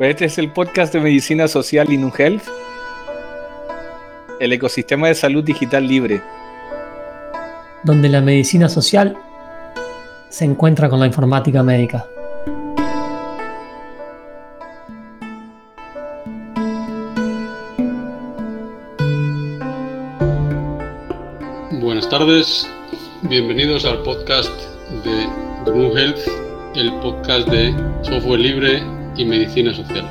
Pues este es el podcast de Medicina Social y NuHealth, el ecosistema de salud digital libre, donde la medicina social se encuentra con la informática médica. Buenas tardes, bienvenidos al podcast de NuHealth, el podcast de software libre y medicina social.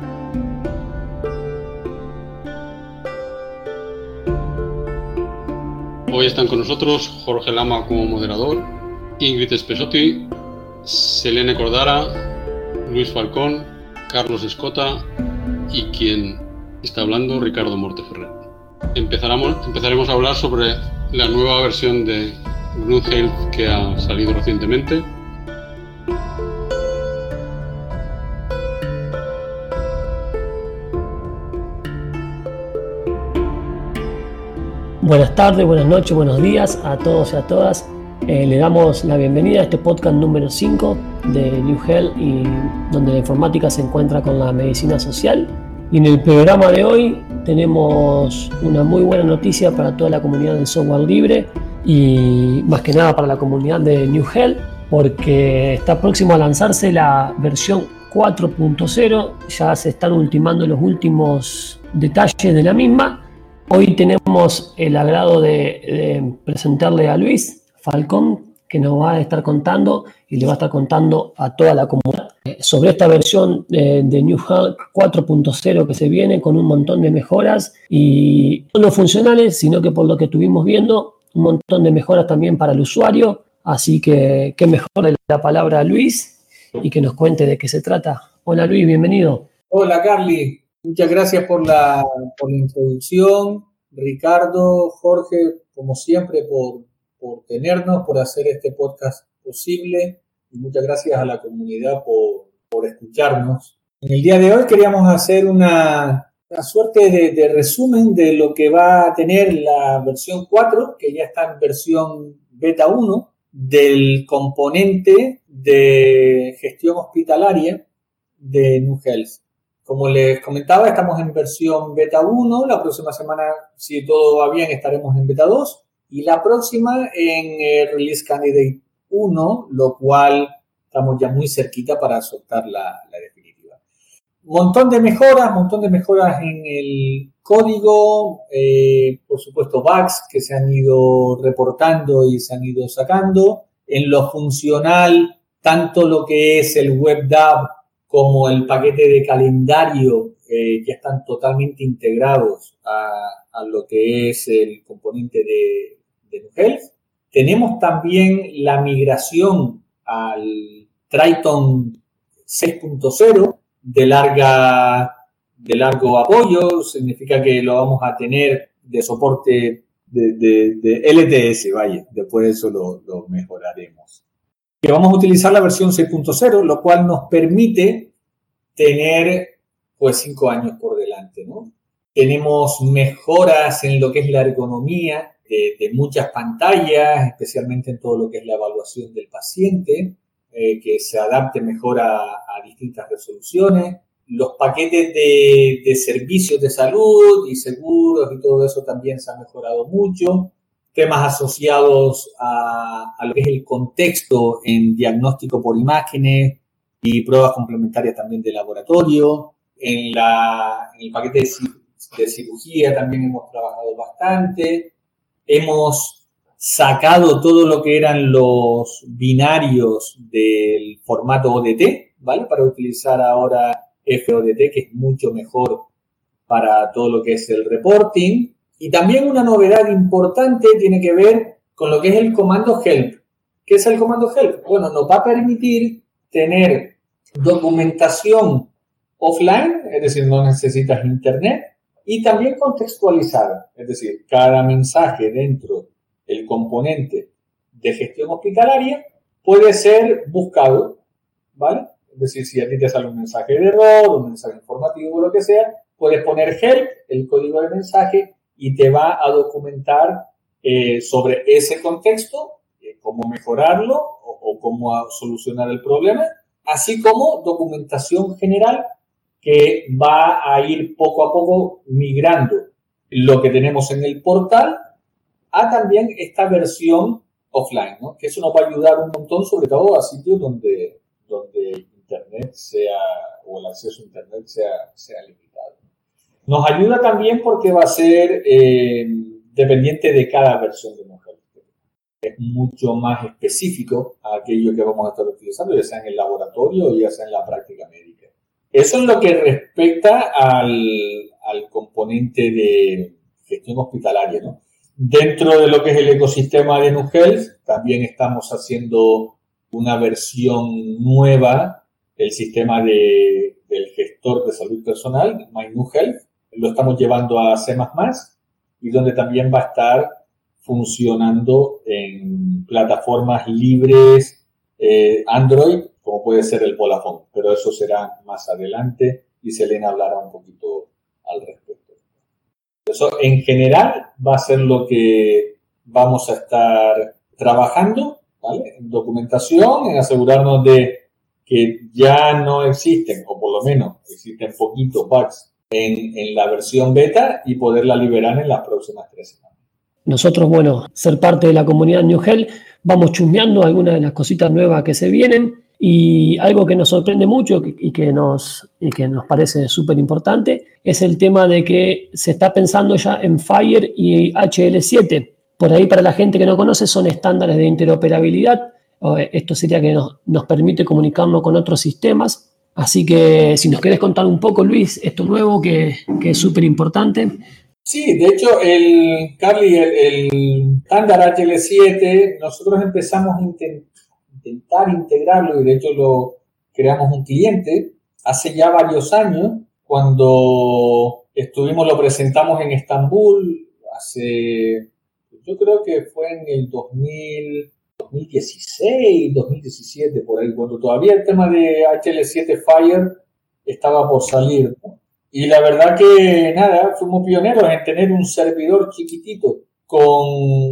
Hoy están con nosotros Jorge Lama como moderador, Ingrid Espesotti, Selene Cordara, Luis Falcón, Carlos Escota y quien está hablando, Ricardo Morteferrer. Empezaremos a hablar sobre la nueva versión de NuHealth que ha salido recientemente. Buenas tardes, buenas noches, buenos días a todos y a todas. Le damos la bienvenida a este podcast número 5 de NuHealth, y donde la informática se encuentra con la medicina social. Y en el programa de hoy tenemos una muy buena noticia para toda la comunidad del software libre y más que nada para la comunidad de NuHealth, porque está próximo a lanzarse la versión 4.0. Ya se están ultimando los últimos detalles de la misma. Hoy tenemos el agrado de presentarle a Luis Falcón, que nos va a estar contando y le va a estar contando a toda la comunidad sobre esta versión de NuHealth 4.0 que se viene con un montón de mejoras, y no funcionales, sino que por lo que estuvimos viendo, un montón de mejoras también para el usuario. Así que qué mejor de la palabra a Luis y que nos cuente de qué se trata. Hola Luis, bienvenido. Hola Carly. Muchas gracias por la introducción, Ricardo, Jorge, como siempre, por tenernos, por hacer este podcast posible, y muchas gracias a la comunidad por escucharnos. En el día de hoy queríamos hacer una suerte de resumen de lo que va a tener la versión 4, que ya está en versión beta 1, del componente de gestión hospitalaria de NuHealth. Como les comentaba, estamos en versión beta 1, la próxima semana, si todo va bien, estaremos en beta 2, y la próxima en Release Candidate 1, lo cual estamos ya muy cerquita para soltar la definitiva. Montón de mejoras en el código, por supuesto bugs que se han ido reportando y se han ido sacando. En lo funcional, tanto lo que es el WebDAV como el paquete de calendario ya están totalmente integrados a lo que es el componente de NuHealth. Tenemos también la migración al Triton 6.0 de largo apoyo. Significa que lo vamos a tener de soporte de LTS, vaya, después de eso lo mejoraremos. Que vamos a utilizar la versión 6.0, lo cual nos permite tener pues 5 años por delante, ¿no? Tenemos mejoras en lo que es la ergonomía de muchas pantallas, especialmente en todo lo que es la evaluación del paciente, que se adapte mejor a distintas resoluciones. Los paquetes de servicios de salud y seguros y todo eso también se ha mejorado mucho. Temas asociados a lo que es el contexto en diagnóstico por imágenes y pruebas complementarias también de laboratorio. En el paquete de cirugía también hemos trabajado bastante. Hemos sacado todo lo que eran los binarios del formato ODT, ¿vale? Para utilizar ahora FODT, que es mucho mejor para todo lo que es el reporting. Y también una novedad importante tiene que ver con lo que es el comando help. ¿Qué es el comando help? Bueno, nos va a permitir tener documentación offline, es decir, no necesitas internet, y también contextualizar, es decir, cada mensaje dentro del componente de gestión hospitalaria puede ser buscado, ¿vale? Es decir, si a ti te sale un mensaje de error, un mensaje informativo o lo que sea, puedes poner help, el código de mensaje, y te va a documentar sobre ese contexto, cómo mejorarlo o cómo solucionar el problema, así como documentación general que va a ir poco a poco migrando lo que tenemos en el portal a también esta versión offline, ¿no? Que eso nos va a ayudar un montón, sobre todo a sitios donde Internet o el acceso a Internet sea limitado. Nos ayuda también porque va a ser dependiente de cada versión de NuHealth. Es mucho más específico a aquello que vamos a estar utilizando, ya sea en el laboratorio o ya sea en la práctica médica. Eso es lo que respecta al componente de gestión hospitalaria, ¿no? Dentro de lo que es el ecosistema de NuHealth, también estamos haciendo una versión nueva del sistema del gestor de salud personal, MyNuHealth. Lo estamos llevando a C++ y donde también va a estar funcionando en plataformas libres Android, como puede ser el Vodafone, pero eso será más adelante y Selena hablará un poquito al respecto. Eso en general va a ser lo que vamos a estar trabajando, ¿vale? En documentación, en asegurarnos de que ya no existen, o por lo menos existen poquitos bugs en la versión beta y poderla liberar en las próximas 3 semanas. Nosotros, bueno, ser parte de la comunidad NuHealth, vamos chusmeando algunas de las cositas nuevas que se vienen y algo que nos sorprende mucho y que nos parece súper importante es el tema de que se está pensando ya en FHIR y HL7. Por ahí, para la gente que no conoce, son estándares de interoperabilidad. Esto sería que nos permite comunicarnos con otros sistemas. Así que si nos querés contar un poco, Luis, esto nuevo que es súper importante. Sí, de hecho, el estándar HL7, nosotros empezamos a intentar integrarlo y de hecho lo creamos un cliente hace ya varios años, cuando lo presentamos en Estambul yo creo que fue en el 2016, 2017, por ahí, cuando todavía el tema de HL7 FHIR estaba por salir, ¿no? Y la verdad que, nada, fuimos pioneros en tener un servidor chiquitito con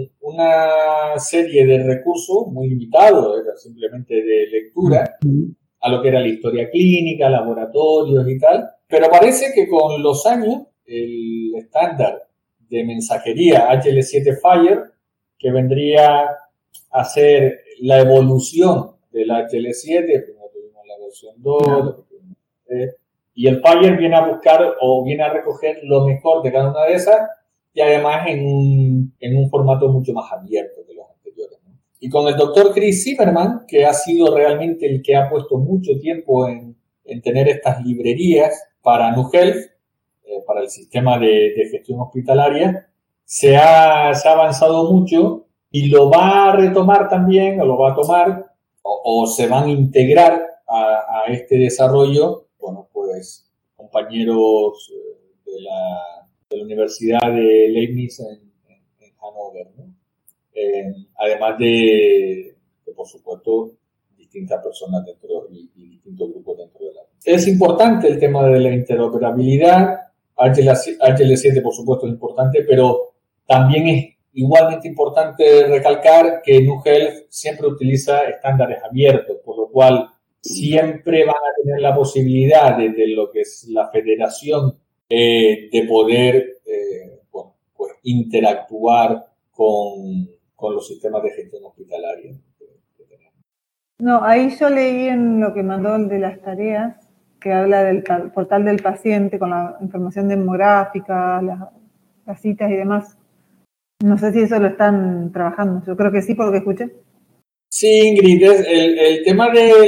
una serie de recursos muy limitados, era simplemente de lectura, a lo que era la historia clínica, laboratorios y tal. Pero parece que con los años, el estándar de mensajería HL7 FHIR, que vendría a ser la evolución del HL7, primero tuvimos la versión 2, después tuvimos la 3, y el FHIR viene a buscar o viene a recoger lo mejor de cada una de esas y además en un formato mucho más abierto que los anteriores, ¿no? Y con el doctor Chris Zimmerman, que ha sido realmente el que ha puesto mucho tiempo en tener estas librerías para NuHealth, para el sistema de gestión hospitalaria, se ha avanzado mucho y lo va a retomar también, o lo va a tomar, o se van a integrar a este desarrollo, bueno, pues compañeros de la Universidad de Leibniz en Hannover, ¿no? Además de, por supuesto, distintas personas dentro y distintos grupos dentro de la. Es importante el tema de la interoperabilidad. HL7, por supuesto, es importante, pero también es igualmente importante recalcar que NuHealth siempre utiliza estándares abiertos, por lo cual siempre van a tener la posibilidad de lo que es la federación de poder pues interactuar con los sistemas de gestión hospitalaria que tenemos. No, ahí yo leí en lo que mandó el de las tareas, que habla del portal del paciente con la información demográfica, las citas y demás. No sé si eso lo están trabajando. Yo creo que sí, por lo que escuché. Sí, Ingrid, el tema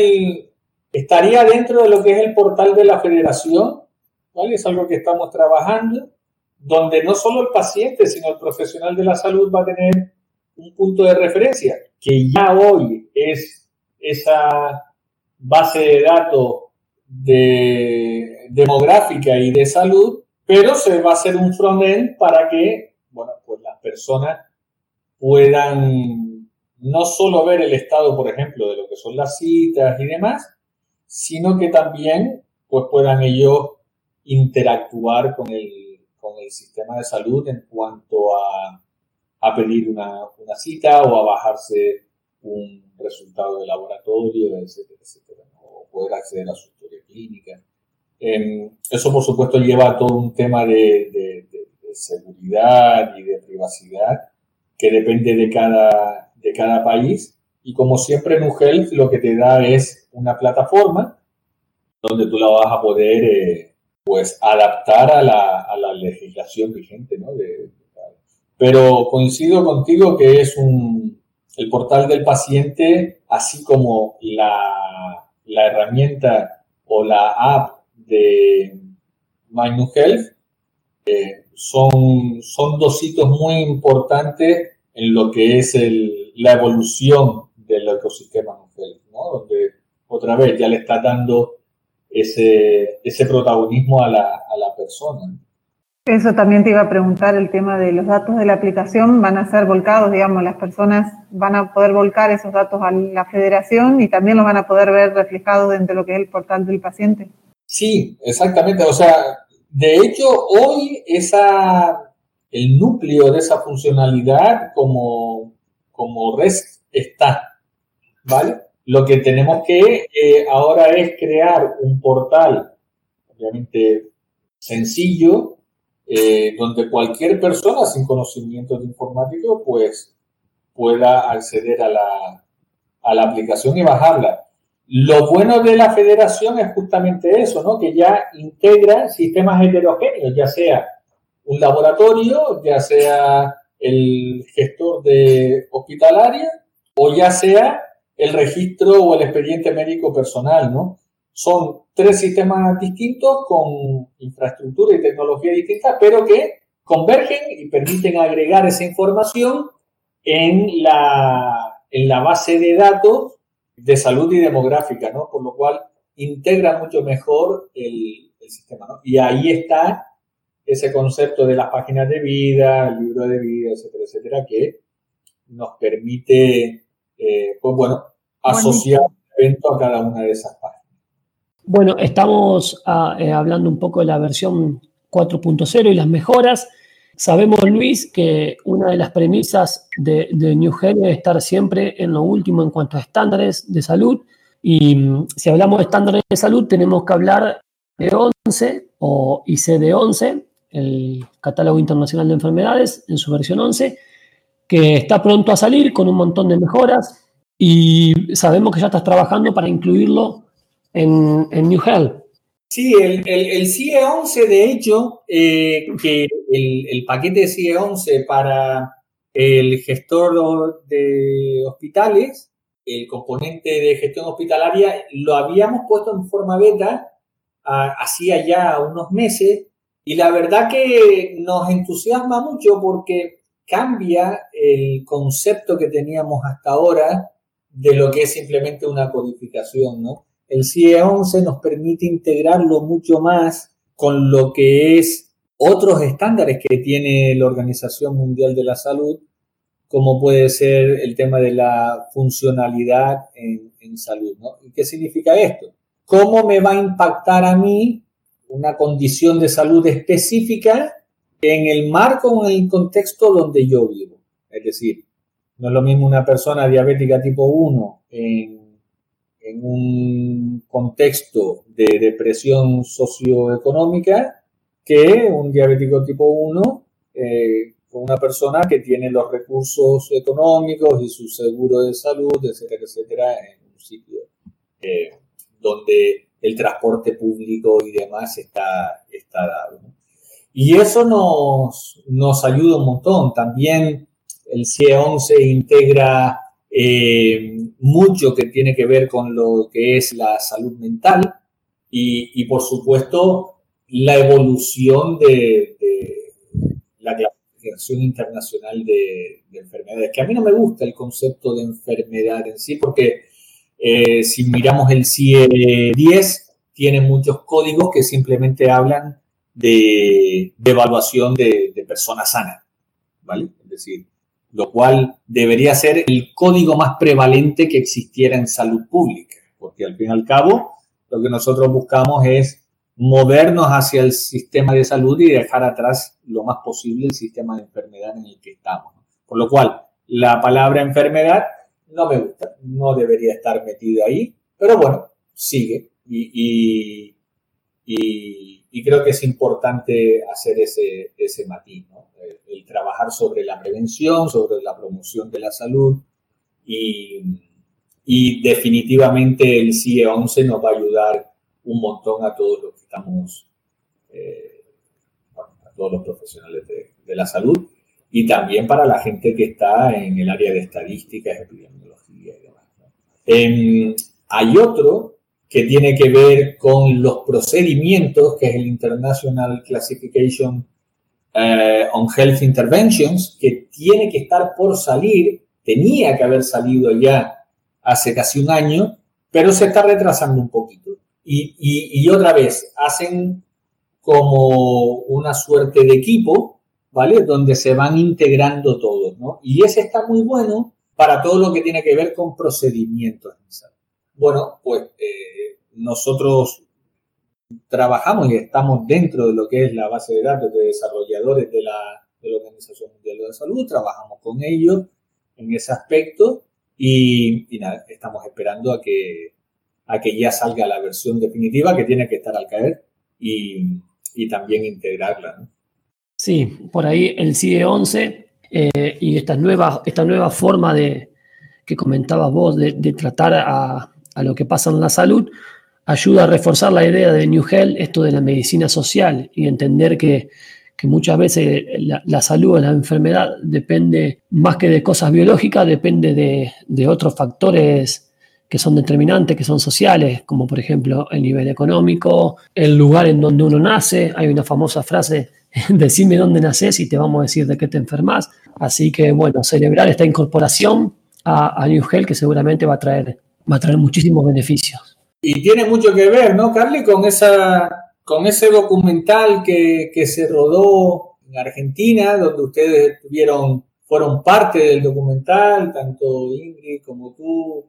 estaría dentro de lo que es el portal de la federación, ¿vale? Es algo que estamos trabajando, donde no solo el paciente, sino el profesional de la salud va a tener un punto de referencia, que ya hoy es esa base de datos demográfica y de salud, pero se va a hacer un front-end para que, bueno, pues las personas puedan no solo ver el estado, por ejemplo, de lo que son las citas y demás, sino que también pues puedan ellos interactuar con el sistema de salud en cuanto a pedir una cita o a bajarse un resultado de laboratorio, etcétera, etcétera, ¿no? O poder acceder a su historia clínica. Eso, por supuesto, lleva a todo un tema de seguridad y de privacidad que depende de cada país. Y como siempre, NuHealth lo que te da es una plataforma donde tú la vas a poder pues adaptar a la legislación vigente, ¿no? Pero coincido contigo que es el portal del paciente, así como la herramienta o la app de MyNuHealth, son dos hitos muy importantes en lo que es la evolución del ecosistema NuHealth, ¿no? Donde otra vez ya le está dando ese protagonismo a la persona. Eso también te iba a preguntar, el tema de los datos de la aplicación van a ser volcados, digamos, las personas van a poder volcar esos datos a la federación y también los van a poder ver reflejados dentro de lo que es el portal del paciente. Sí, exactamente. O sea, de hecho, hoy el núcleo de esa funcionalidad como REST está, ¿vale? Lo que tenemos que ahora es crear un portal, obviamente sencillo, donde cualquier persona sin conocimiento de informático pues pueda acceder a la aplicación y bajarla. Lo bueno de la federación es justamente eso, ¿no? Que ya integra sistemas heterogéneos, ya sea un laboratorio, ya sea el gestor de hospitalaria o ya sea el registro o el expediente médico personal, ¿no? Son 3 sistemas distintos con infraestructura y tecnología distintas, pero que convergen y permiten agregar esa información en la base de datos de salud y demográfica, ¿no? Por lo cual integra mucho mejor el sistema, ¿no? Y ahí está ese concepto de las páginas de vida, el libro de vida, etcétera, etcétera, que nos permite, pues bueno, asociar el evento a cada una de esas páginas. Bueno, estamos hablando un poco de la versión 4.0 y las mejoras. Sabemos, Luis, que una de las premisas de NuHealth es estar siempre en lo último en cuanto a estándares de salud. Y si hablamos de estándares de salud, tenemos que hablar de 11 o ICD-11, el Catálogo Internacional de Enfermedades, en su versión 11, que está pronto a salir con un montón de mejoras. Y sabemos que ya estás trabajando para incluirlo en NuHealth. Sí, el CIE-11, de hecho, que el paquete de CIE-11 para el gestor de hospitales, el componente de gestión hospitalaria, lo habíamos puesto en forma beta hacía ya unos meses y la verdad que nos entusiasma mucho porque cambia el concepto que teníamos hasta ahora de lo que es simplemente una codificación, ¿no? El CIE-11 nos permite integrarlo mucho más con lo que es otros estándares que tiene la Organización Mundial de la Salud, como puede ser el tema de la funcionalidad en salud, ¿no? ¿Y qué significa esto? ¿Cómo me va a impactar a mí una condición de salud específica en el marco o en el contexto donde yo vivo? Es decir, no es lo mismo una persona diabética tipo 1 en un contexto de depresión socioeconómica que un diabético tipo 1 con una persona que tiene los recursos económicos y su seguro de salud, etcétera, etcétera, en un sitio donde el transporte público y demás está dado, ¿no? Y eso nos ayuda un montón. También el CIE-11 integra mucho que tiene que ver con lo que es la salud mental y por supuesto la evolución de la clasificación internacional de enfermedades, que a mí no me gusta el concepto de enfermedad en sí porque si miramos el CIE-10 tiene muchos códigos que simplemente hablan de evaluación de personas sanas, ¿vale? Es decir, lo cual debería ser el código más prevalente que existiera en salud pública, porque al fin y al cabo lo que nosotros buscamos es movernos hacia el sistema de salud y dejar atrás lo más posible el sistema de enfermedad en el que estamos, ¿no? Por lo cual, la palabra enfermedad no me gusta, no debería estar metida ahí, pero bueno, sigue. Y y creo que es importante hacer ese matiz, ¿no? El trabajar sobre la prevención, sobre la promoción de la salud y definitivamente el CIE 11 nos va a ayudar un montón a todos los que estamos, a todos los profesionales de la salud y también para la gente que está en el área de estadísticas, epidemiología y demás, ¿no? Hay otro que tiene que ver con los procedimientos, que es el International Classification on Health Interventions, que tiene que estar por salir, tenía que haber salido ya hace casi un año, pero se está retrasando un poquito. Y otra vez, hacen como una suerte de equipo, ¿vale? Donde se van integrando todos, ¿no? Y ese está muy bueno para todo lo que tiene que ver con procedimientos. Bueno, pues nosotros trabajamos y estamos dentro de lo que es la base de datos de desarrolladores de la Organización Mundial de la Salud, trabajamos con ellos en ese aspecto y nada, estamos esperando a que ya salga la versión definitiva que tiene que estar al caer y también integrarla, ¿no? Sí, por ahí el CIE 11 y esta nueva forma que comentabas vos de tratar a lo que pasa en la salud ayuda a reforzar la idea de New Health, esto de la medicina social y entender que muchas veces la salud o la enfermedad depende más que de cosas biológicas, depende de otros factores que son determinantes, que son sociales, como por ejemplo el nivel económico, el lugar en donde uno nace. Hay una famosa frase, decime dónde nacés y te vamos a decir de qué te enfermas. Así que bueno, celebrar esta incorporación a New Health que seguramente va a traer muchísimos beneficios. Y tiene mucho que ver, ¿no, Carly? Con ese documental que se rodó en Argentina, donde ustedes fueron parte del documental, tanto Ingrid como tú,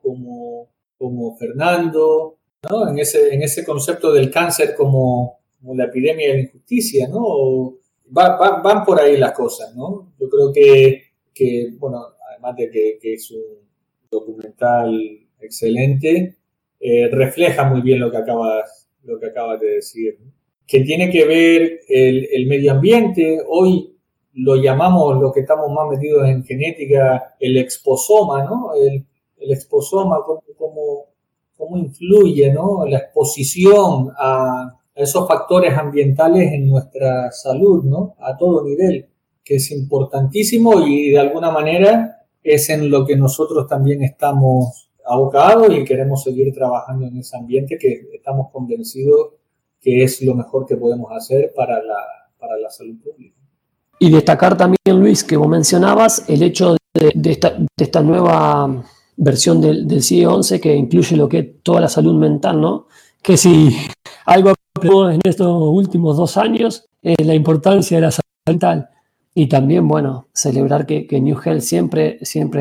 como Fernando, ¿no? En ese concepto del cáncer como la epidemia de la injusticia, ¿no? Van por ahí las cosas, ¿no? Yo creo que bueno, además de que es un documental excelente, refleja muy bien lo que acabas de decir, ¿no? Que tiene que ver el medio ambiente. Hoy lo llamamos, los que estamos más metidos en genética, el exposoma, ¿no? El exposoma, cómo influye, ¿no? La exposición a esos factores ambientales en nuestra salud, ¿no? A todo nivel, que es importantísimo y de alguna manera es en lo que nosotros también estamos abocados y queremos seguir trabajando en ese ambiente que estamos convencidos que es lo mejor que podemos hacer para la salud pública. Y destacar también, Luis, que vos mencionabas el hecho de esta nueva versión del CIE 11 que incluye lo que es toda la salud mental, ¿no? Que si algo aprendimos en estos últimos 2 años es la importancia de la salud mental. Y también, bueno, celebrar que New Health siempre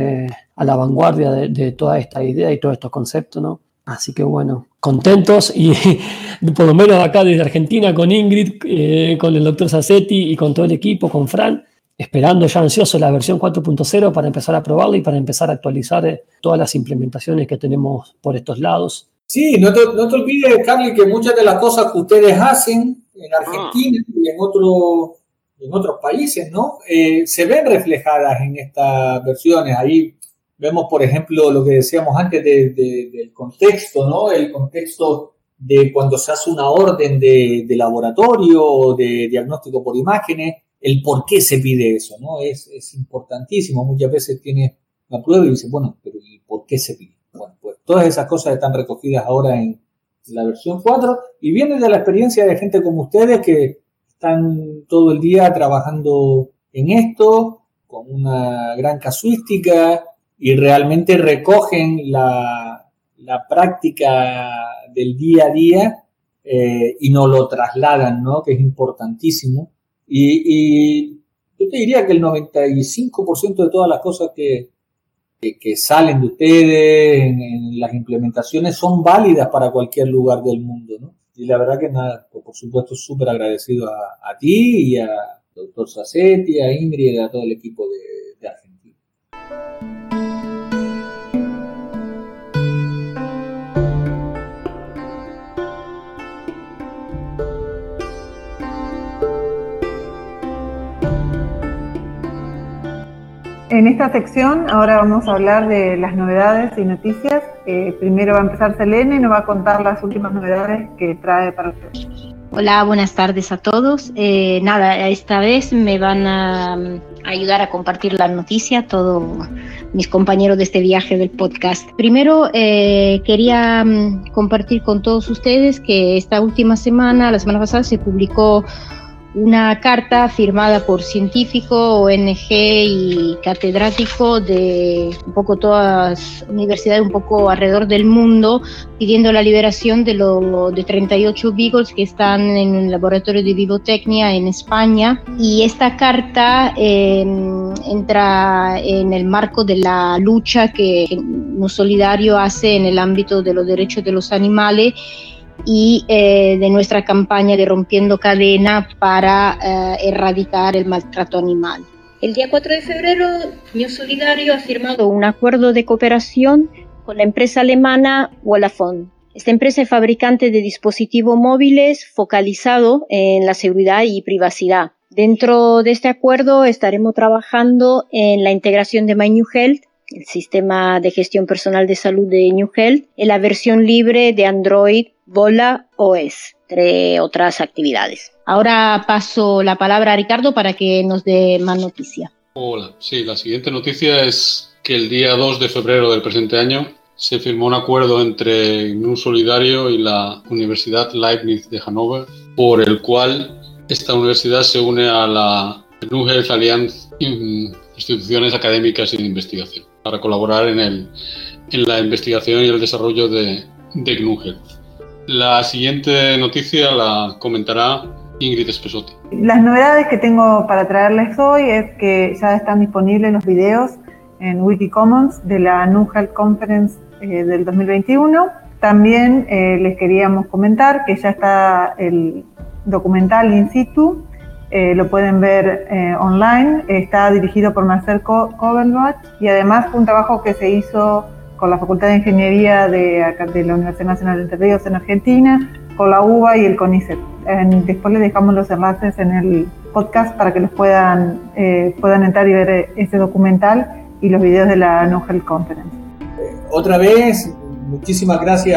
a la vanguardia de toda esta idea y todos estos conceptos, ¿no? Así que bueno, contentos y por lo menos acá desde Argentina con Ingrid, con el doctor Sassetti y con todo el equipo, con Fran, esperando ya ansioso la versión 4.0 para empezar a probarla y para empezar a actualizar todas las implementaciones que tenemos por estos lados. Sí, no te olvides, Carly, que muchas de las cosas que ustedes hacen en Argentina y en otros países, ¿no? Se ven reflejadas en estas versiones. Ahí vemos, por ejemplo, lo que decíamos antes del contexto, ¿no? El contexto de cuando se hace una orden de laboratorio o de diagnóstico por imágenes, el por qué se pide eso, ¿no? Es importantísimo. Muchas veces tiene la prueba y dice, bueno, pero ¿y por qué se pide? Bueno, pues todas esas cosas están recogidas ahora en la versión 4 y viene de la experiencia de gente como ustedes que están todo el día trabajando en esto, con una gran casuística y realmente recogen la práctica del día a día y nos lo trasladan, ¿no? Que es importantísimo. Y yo te diría que el 95% de todas las cosas que salen de ustedes en las implementaciones son válidas para cualquier lugar del mundo, ¿no? Y la verdad que nada, por supuesto, súper agradecido a ti y a doctor Sassetti, a Ingrid y a todo el equipo de Argentina. en esta sección ahora vamos a hablar de las novedades y noticias. Primero va a empezar Selene y nos va a contar las últimas novedades que trae para ustedes. Hola, buenas tardes a todos. Esta vez me van a ayudar a compartir la noticia todos mis compañeros de este viaje del podcast. Primero, quería compartir con todos ustedes que esta última semana, la semana pasada, se publicó una carta firmada por científicos, ONG y catedráticos de un poco todas universidades un poco alrededor del mundo, pidiendo la liberación de 38 beagles que están en un laboratorio de vivotecnia en España. Y esta carta entra en el marco de la lucha que New Solidario hace en el ámbito de los derechos de los animales y de nuestra campaña de Rompiendo Cadena para erradicar el maltrato animal. El día 4 de febrero, New Solidario ha firmado un acuerdo de cooperación con la empresa alemana Vodafone. Esta empresa es fabricante de dispositivos móviles focalizado en la seguridad y privacidad. Dentro de este acuerdo estaremos trabajando en la integración de My New Health, el sistema de gestión personal de salud de New Health, en la versión libre de Android Vola OS, entre otras actividades. Ahora paso la palabra a Ricardo para que nos dé más noticias. Hola, sí, la siguiente noticia es que el día 2 de febrero del presente año se firmó un acuerdo entre New Solidario y la Universidad Leibniz de Hannover, por el cual esta universidad se une a la New Health Alliance, instituciones académicas y de investigación, para colaborar en la investigación y el desarrollo de GNU Health. La siguiente noticia la comentará Ingrid Spesotti. Las novedades que tengo para traerles hoy es que ya están disponibles los videos en Wikicommons de la GNU Health Conference del 2021. También les queríamos comentar que ya está el documental in situ, lo pueden ver online, está dirigido por Marcel Kovenbach y además fue un trabajo que se hizo con la Facultad de Ingeniería de la Universidad Nacional de Entre Ríos en Argentina, con la UBA y el CONICET. Después les dejamos los enlaces en el podcast para que los puedan entrar y ver ese documental y los videos de la GNU Health Conference. Otra vez, muchísimas gracias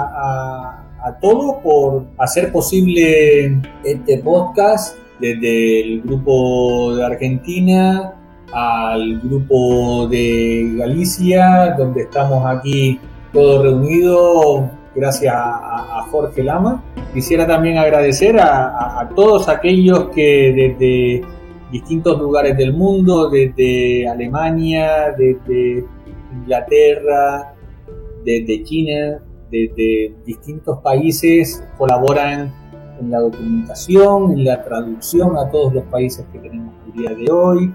a todos por hacer posible este podcast, desde el grupo de Argentina al grupo de Galicia, donde estamos aquí todos reunidos, gracias a Jorge Lama. Quisiera también agradecer a todos aquellos que desde distintos lugares del mundo, desde Alemania, desde Inglaterra, desde China, desde distintos países, colaboran en la documentación, en la traducción a todos los países que tenemos el día de hoy,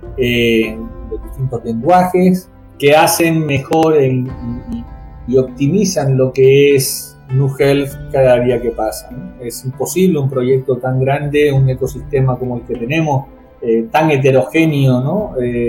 los distintos lenguajes, que hacen mejor y optimizan lo que es GNU Health cada día que pasa, ¿no? Es imposible un proyecto tan grande, un ecosistema como el que tenemos, tan heterogéneo, ¿no?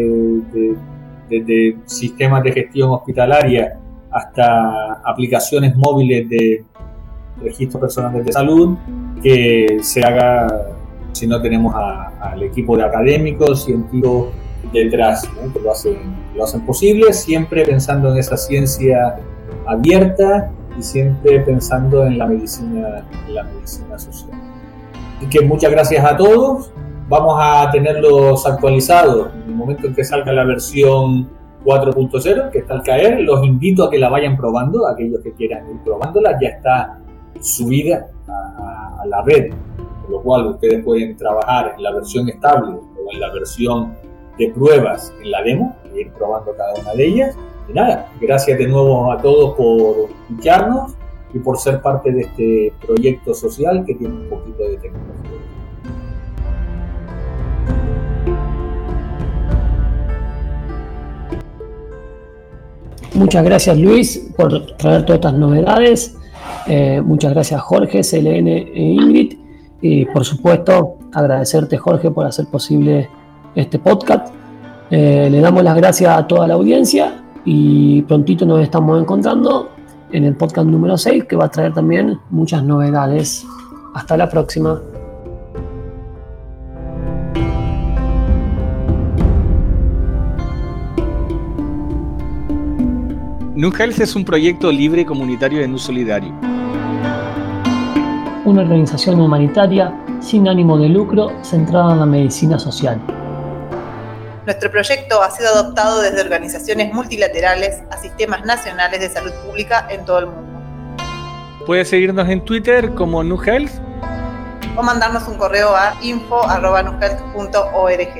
Desde sistemas de gestión hospitalaria hasta aplicaciones móviles de registros personales de salud, que se haga si no tenemos al equipo de académicos, científicos detrás, ¿no? Que lo hacen posible, siempre pensando en esa ciencia abierta y siempre pensando en la medicina social. Así que muchas gracias a todos. Vamos a tenerlos actualizados en el momento en que salga la versión 4.0, que está al caer. Los invito a que la vayan probando, aquellos que quieran ir probándola. Ya está subida a la red, por lo cual ustedes pueden trabajar en la versión estable o en la versión de pruebas en la demo, e ir probando cada una de ellas. Y nada, gracias de nuevo a todos por escucharnos y por ser parte de este proyecto social que tiene un poquito de tecnología. Muchas gracias, Luis, por traer todas estas novedades. Muchas gracias, Jorge, Selene e Ingrid. Y por supuesto, agradecerte, Jorge, por hacer posible este podcast. Le damos las gracias a toda la audiencia y prontito nos estamos encontrando en el podcast número 6, que va a traer también muchas novedades. Hasta la próxima. NUHealth es un proyecto libre comunitario de NU Solidario. Una organización humanitaria sin ánimo de lucro centrada en la medicina social. Nuestro proyecto ha sido adoptado desde organizaciones multilaterales a sistemas nacionales de salud pública en todo el mundo. Puedes seguirnos en Twitter como NUHealth o mandarnos un correo a info@nuhealth.org.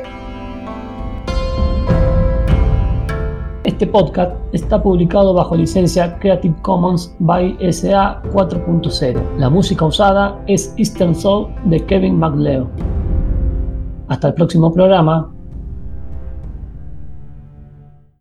Este podcast está publicado bajo licencia Creative Commons by SA 4.0. La música usada es Eastern Soul de Kevin MacLeod. Hasta el próximo programa.